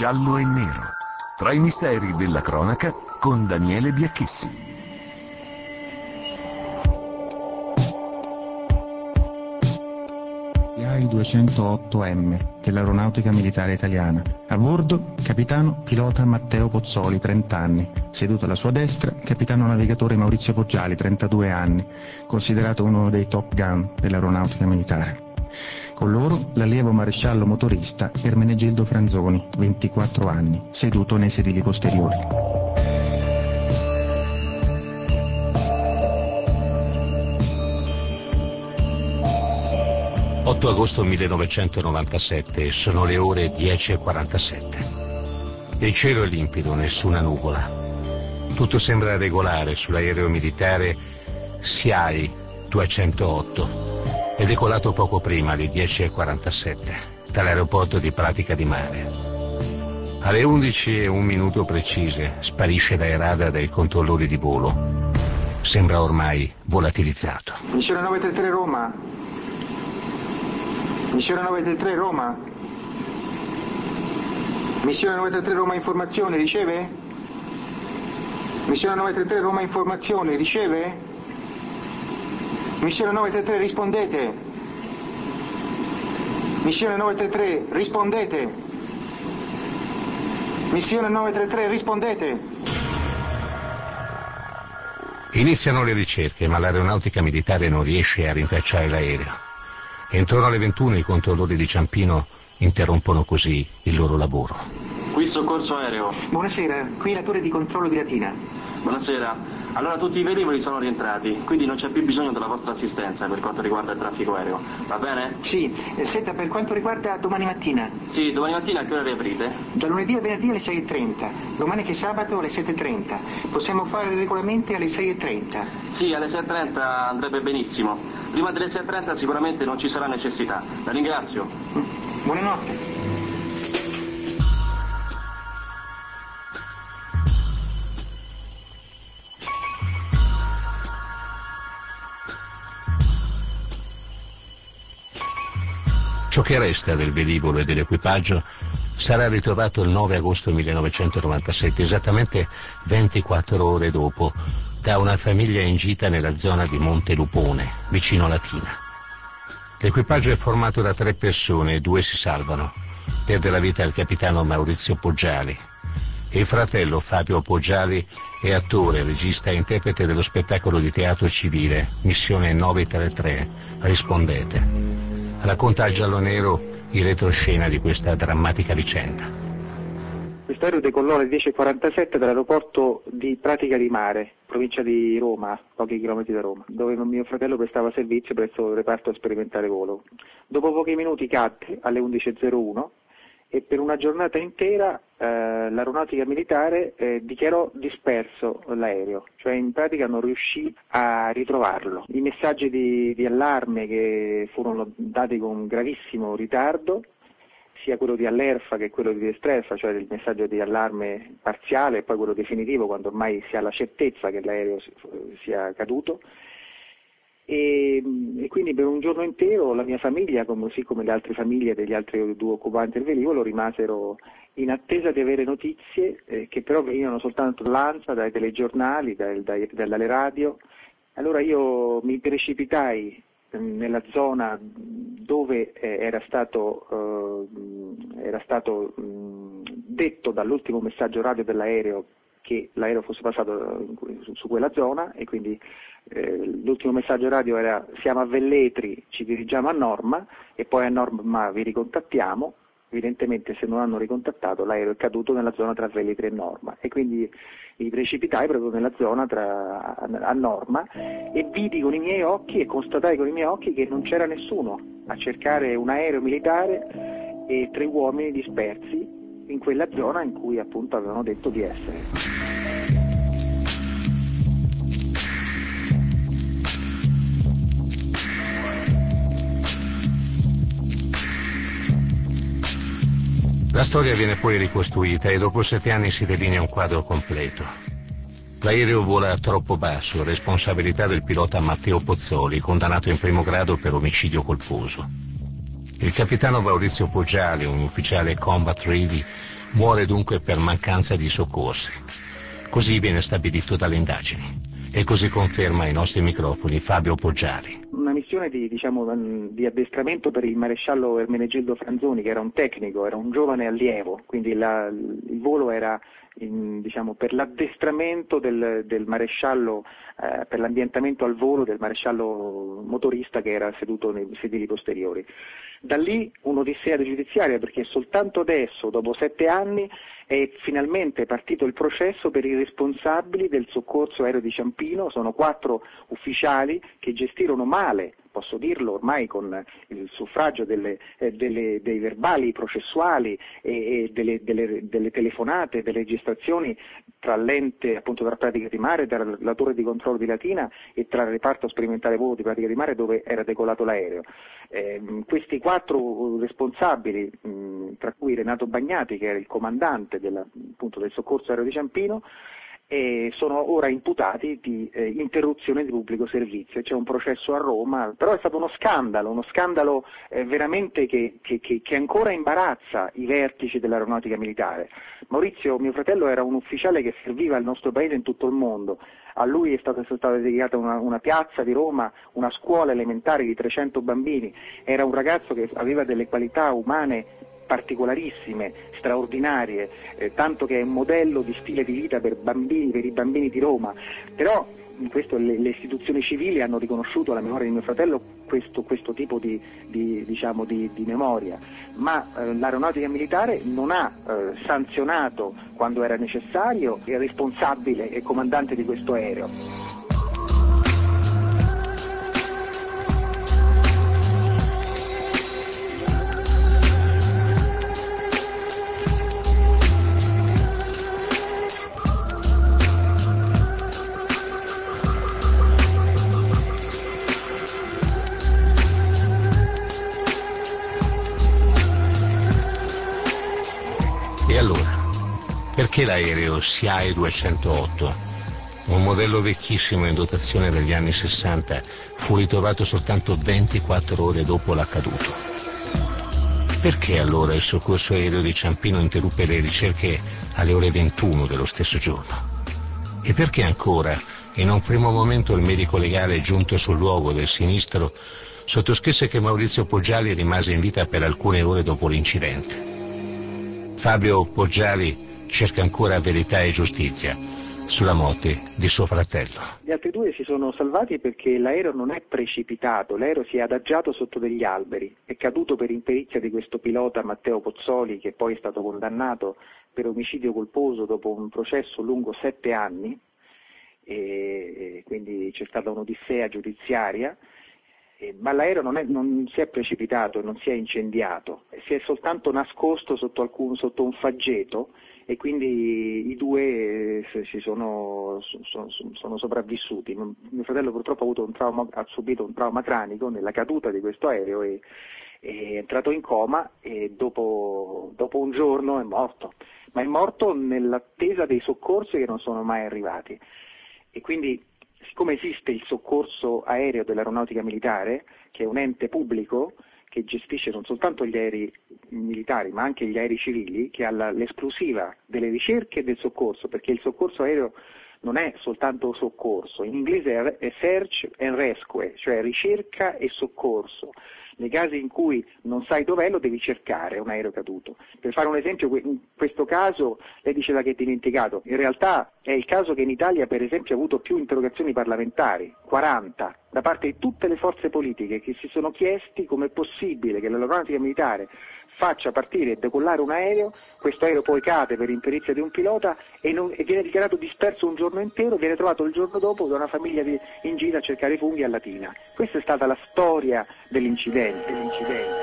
giallo e nero. Tra i misteri della cronaca con Daniele Biacchessi. Il 208M dell'Aeronautica Militare Italiana. A bordo, capitano pilota Matteo Pozzoli, 30 anni. Seduto alla sua destra, capitano navigatore Maurizio Poggiali, 32 anni, considerato uno dei top gun dell'Aeronautica Militare. Con loro l'allievo maresciallo motorista Ermenegildo Franzoni, 24 anni, seduto nei sedili posteriori. 8 agosto 1997, sono le ore 10:47. Il cielo è limpido, nessuna nuvola. Tutto sembra regolare sull'aereo militare SIAE 208. È decolato poco prima, alle 10:47, dall'aeroporto di Pratica di Mare. Alle 11:01 precise sparisce dai radar dei controllori di volo. Sembra ormai volatilizzato. Missione 933 Roma. Missione 933 Roma. Missione 933 Roma informazioni, riceve? Missione 933 Roma informazioni, riceve? Missione 933 rispondete. Missione 933 rispondete. Missione 933 rispondete. Iniziano le ricerche, ma l'aeronautica militare non riesce a rintracciare l'aereo. Intorno alle 21 i controllori di Ciampino interrompono così il loro lavoro. Qui soccorso aereo. Buonasera, qui la torre di controllo di Latina. Buonasera. Allora tutti i velivoli sono rientrati, quindi non c'è più bisogno della vostra assistenza per quanto riguarda il traffico aereo. Va bene? Sì, senta, per quanto riguarda domani mattina. Sì, domani mattina a che ora riaprite? Da lunedì a venerdì alle 6:30, domani che è sabato alle 7:30. Possiamo fare regolarmente alle 6:30. Sì, alle 6:30 andrebbe benissimo. Prima delle 6:30 sicuramente non ci sarà necessità. La ringrazio. Buonanotte. Ciò che resta del velivolo e dell'equipaggio sarà ritrovato il 9 agosto 1997, esattamente 24 ore dopo, da una famiglia in gita nella zona di Monte Lupone, vicino Latina. L'equipaggio è formato da 3 persone e 2 si salvano. Perde la vita il capitano Maurizio Poggiali. Il fratello Fabio Poggiali è attore, regista e interprete dello spettacolo di teatro civile Missione 933, rispondete. Racconta al giallo-nero il retroscena di questa drammatica vicenda. Quest'aereo decollò alle 10:47 dall'aeroporto di Pratica di Mare, provincia di Roma, pochi chilometri da Roma, dove mio fratello prestava servizio presso il reparto sperimentale volo. Dopo pochi minuti cadde alle 11:01 e per una giornata intera l'aeronautica militare dichiarò disperso l'aereo, cioè in pratica non riuscì a ritrovarlo. I messaggi di allarme che furono dati con gravissimo ritardo, sia quello di all'ERFA che quello di Estrelfa, cioè il messaggio di allarme parziale e poi quello definitivo quando ormai si ha la certezza che l'aereo sia caduto. E quindi per un giorno intero la mia famiglia, così come le altre famiglie degli altri 2 occupanti del velivolo, rimasero in attesa di avere notizie che però venivano soltanto dall'ANSA, dai telegiornali, dalle radio. Allora io mi precipitai nella zona dove era stato detto dall'ultimo messaggio radio dell'aereo che l'aereo fosse passato su quella zona, e quindi l'ultimo messaggio radio era: siamo a Velletri, ci dirigiamo a Norma e poi a Norma vi ricontattiamo. Evidentemente se non hanno ricontattato l'aereo è caduto nella zona tra Velletri e Norma, e quindi mi precipitai proprio nella zona a Norma e vidi con i miei occhi e constatai con i miei occhi che non c'era nessuno a cercare un aereo militare e 3 uomini dispersi in quella zona in cui appunto avevano detto di essere. La storia viene poi ricostruita e dopo 7 anni si delinea un quadro completo. L'aereo vola troppo basso, responsabilità del pilota Matteo Pozzoli, condannato in primo grado per omicidio colposo. Il capitano Maurizio Poggiali, un ufficiale Combat Ready, Muore dunque per mancanza di soccorsi. Così viene stabilito dalle indagini. E così conferma ai nostri microfoni Fabio Poggiali. Una missione di addestramento per il maresciallo Ermenegildo Franzoni, che era un tecnico, era un giovane allievo, quindi il volo era per l'addestramento del maresciallo, per l'ambientamento al volo del maresciallo motorista che era seduto nei sedili posteriori. Da lì un'odissea giudiziaria, perché soltanto adesso, dopo 7 anni, è finalmente partito il processo per i responsabili del soccorso aereo di Ciampino. Sono 4 ufficiali che gestirono male, posso dirlo ormai con il suffragio dei verbali processuali e delle telefonate, delle registrazioni tra l'ente, appunto, tra Pratica di Mare, tra la torre di controllo di Latina e tra il reparto sperimentale volo di Pratica di Mare dove era decolato l'aereo. Questi 4 responsabili, tra cui Renato Bagnati, che era il comandante del soccorso aereo di Ciampino, sono ora imputati di interruzione di pubblico servizio. C'è un processo a Roma, però è stato uno scandalo veramente che ancora imbarazza i vertici dell'aeronautica militare. Maurizio, mio fratello, era un ufficiale che serviva il nostro paese in tutto il mondo. A lui è stata dedicata una piazza di Roma, una scuola elementare di 300 bambini. Era un ragazzo che aveva delle qualità umane particolarissime, straordinarie, tanto che è un modello di stile di vita per i bambini di Roma. Però in questo le istituzioni civili hanno riconosciuto alla memoria di mio fratello questo tipo di memoria, ma l'aeronautica militare non ha sanzionato quando era necessario il responsabile e comandante di questo aereo. E allora, perché l'aereo SIAE 208, un modello vecchissimo in dotazione degli anni 60, fu ritrovato soltanto 24 ore dopo l'accaduto? Perché allora il soccorso aereo di Ciampino interruppe le ricerche alle ore 21 dello stesso giorno? E perché ancora, in un primo momento, il medico legale giunto sul luogo del sinistro sottoscrisse che Maurizio Poggiali rimase in vita per alcune ore dopo l'incidente? Fabio Poggiali cerca ancora verità e giustizia sulla morte di suo fratello. Gli altri 2 si sono salvati perché l'aereo non è precipitato, l'aereo si è adagiato sotto degli alberi, è caduto per imperizia di questo pilota Matteo Pozzoli, che poi è stato condannato per omicidio colposo dopo un processo lungo 7 anni, e quindi c'è stata un'odissea giudiziaria. Ma l'aereo non si è precipitato, non si è incendiato, si è soltanto nascosto sotto un faggeto, e quindi i 2 sono sopravvissuti. Mio fratello purtroppo ha subito un trauma cranico nella caduta di questo aereo e è entrato in coma, e dopo un giorno è morto, ma è morto nell'attesa dei soccorsi che non sono mai arrivati. E quindi, siccome esiste il soccorso aereo dell'aeronautica militare, che è un ente pubblico che gestisce non soltanto gli aerei militari ma anche gli aerei civili, che ha l'esclusiva delle ricerche e del soccorso, perché il soccorso aereo non è soltanto soccorso, in inglese è search and rescue, cioè ricerca e soccorso. Nei casi in cui non sai dov'è lo devi cercare, un aereo caduto. Per fare un esempio, in questo caso lei diceva che è dimenticato, in realtà è il caso che in Italia per esempio ha avuto più interrogazioni parlamentari, 40, da parte di tutte le forze politiche che si sono chiesti come è possibile che l'aeronautica militare faccia partire e decollare un aereo, questo aereo poi cade per imperizia di un pilota e viene dichiarato disperso un giorno intero, viene trovato il giorno dopo da una famiglia in gita a cercare i funghi a Latina. Questa è stata la storia dell'incidente.